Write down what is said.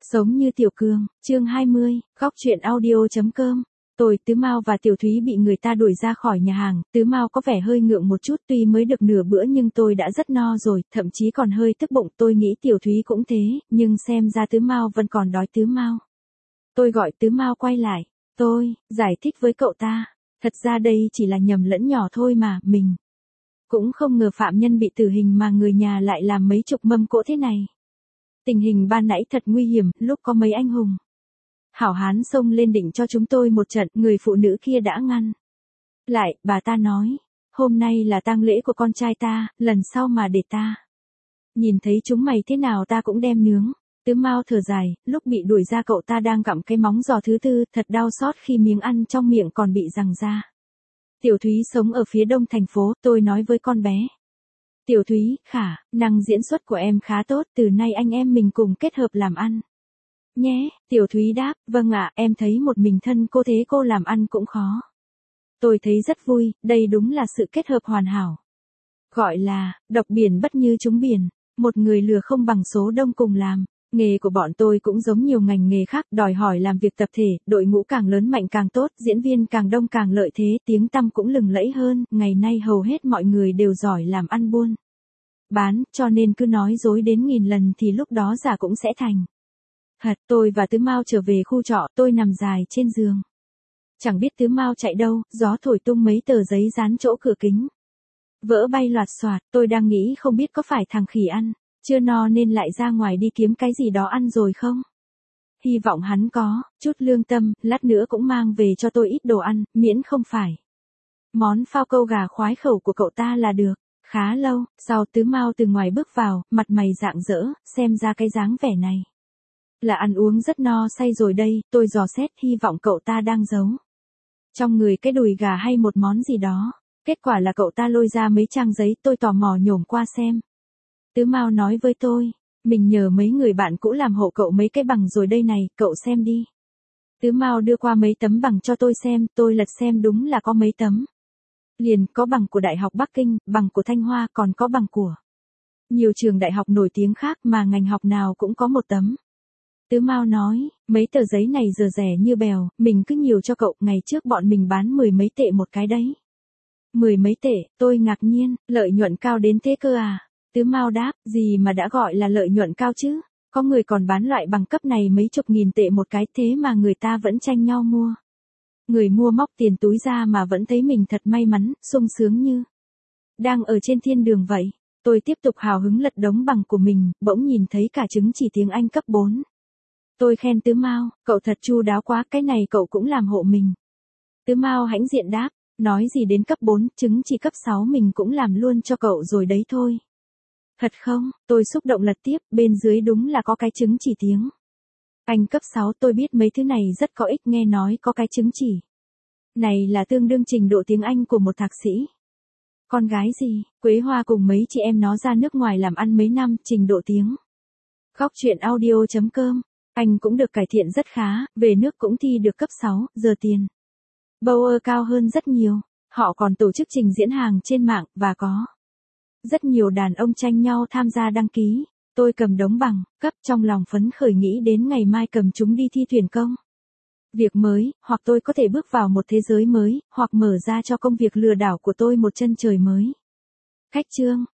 Sống như Tiểu Cường, chương 20, góc truyện audio.com. Tôi, Tứ Mao và Tiểu Thúy bị người ta đuổi ra khỏi nhà hàng, Tứ Mao có vẻ hơi ngượng một chút, tuy mới được nửa bữa nhưng tôi đã rất no rồi, thậm chí còn hơi tức bụng, tôi nghĩ Tiểu Thúy cũng thế, nhưng xem ra Tứ Mao vẫn còn đói. Tứ Mao. Tôi gọi Tứ Mao quay lại, tôi giải thích với cậu ta, thật ra đây chỉ là nhầm lẫn nhỏ thôi mà, mình cũng không ngờ phạm nhân bị tử hình mà người nhà lại làm mấy chục mâm cỗ thế này. Tình hình ban nãy thật nguy hiểm, lúc có mấy anh hùng hảo hán xông lên định cho chúng tôi một trận, người phụ nữ kia đã ngăn lại, bà ta nói, hôm nay là tang lễ của con trai ta, lần sau mà để ta nhìn thấy chúng mày thế nào ta cũng đem nướng. Tứ Mao thở dài, lúc bị đuổi ra cậu ta đang gặm cái móng giò thứ tư, thật đau xót khi miếng ăn trong miệng còn bị giằng ra. Tiểu Thúy sống ở phía đông thành phố, tôi nói với con bé. Tiểu Thúy, khả năng diễn xuất của em khá tốt, từ nay anh em mình cùng kết hợp làm ăn nhé. Tiểu Thúy đáp, vâng ạ, em thấy một mình thân cô thế cô làm ăn cũng khó. Tôi thấy rất vui, đây đúng là sự kết hợp hoàn hảo. Gọi là, độc biển bất như trúng biển, một người lừa không bằng số đông cùng làm. Nghề của bọn tôi cũng giống nhiều ngành nghề khác, đòi hỏi làm việc tập thể, đội ngũ càng lớn mạnh càng tốt, diễn viên càng đông càng lợi thế, tiếng tăm cũng lừng lẫy hơn, ngày nay hầu hết mọi người đều giỏi làm ăn buôn bán, cho nên cứ nói dối đến 1000 lần thì lúc đó giả cũng sẽ thành thật. Tôi và Tứ Mao trở về khu trọ, tôi nằm dài trên giường. Chẳng biết Tứ Mao chạy đâu, gió thổi tung mấy tờ giấy dán chỗ cửa kính vỡ bay loạt xoạt, tôi đang nghĩ không biết có phải thằng khỉ ăn chưa no nên lại ra ngoài đi kiếm cái gì đó ăn rồi không? Hy vọng hắn có chút lương tâm, lát nữa cũng mang về cho tôi ít đồ ăn, miễn không phải món phao câu gà khoái khẩu của cậu ta là được. Khá lâu, sau Tứ Mao từ ngoài bước vào, mặt mày rạng rỡ, xem ra cái dáng vẻ này là ăn uống rất no say rồi đây, tôi dò xét hy vọng cậu ta đang giấu trong người cái đùi gà hay một món gì đó. Kết quả là cậu ta lôi ra mấy trang giấy, tôi tò mò nhổm qua xem. Tứ Mao nói với tôi, mình nhờ mấy người bạn cũ làm hộ cậu mấy cái bằng rồi đây này, cậu xem đi. Tứ Mao đưa qua mấy tấm bằng cho tôi xem, tôi lật xem đúng là có mấy tấm. Liền có bằng của Đại học Bắc Kinh, bằng của Thanh Hoa, còn có bằng của nhiều trường đại học nổi tiếng khác mà ngành học nào cũng có một tấm. Tứ Mao nói, mấy tờ giấy này giờ rẻ như bèo, mình cứ nhiều cho cậu, ngày trước bọn mình bán 10 mấy tệ một cái đấy. 10 mấy tệ, tôi ngạc nhiên, lợi nhuận cao đến thế cơ à? Tứ Mao đáp, gì mà đã gọi là lợi nhuận cao chứ? Có người còn bán loại bằng cấp này mấy chục nghìn tệ một cái, thế mà người ta vẫn tranh nhau mua. Người mua móc tiền túi ra mà vẫn thấy mình thật may mắn, sung sướng như đang ở trên thiên đường vậy. Tôi tiếp tục hào hứng lật đống bằng của mình, bỗng nhìn thấy cả chứng chỉ tiếng Anh cấp 4. Tôi khen Tứ Mao, cậu thật chu đáo quá, cái này cậu cũng làm hộ mình. Tứ Mao hãnh diện đáp, nói gì đến cấp 4, chứng chỉ cấp 6 mình cũng làm luôn cho cậu rồi đấy thôi. Thật không? Tôi xúc động lật tiếp, bên dưới đúng là có cái chứng chỉ tiếng Anh cấp 6, tôi biết mấy thứ này rất có ích, nghe nói có cái chứng chỉ này là tương đương trình độ tiếng Anh của một thạc sĩ. Con gái gì, Quế Hoa cùng mấy chị em nó ra nước ngoài làm ăn mấy năm, trình độ tiếng góc truyện audio.com, anh cũng được cải thiện rất khá, về nước cũng thi được cấp 6, giờ tiền Bauer cao hơn rất nhiều. Họ còn tổ chức trình diễn hàng trên mạng, và có rất nhiều đàn ông tranh nhau tham gia đăng ký. Tôi cầm đống bằng cấp trong lòng phấn khởi nghĩ đến ngày mai cầm chúng đi thi tuyển công việc mới, hoặc tôi có thể bước vào một thế giới mới, hoặc mở ra cho công việc lừa đảo của tôi một chân trời mới. Khách chương.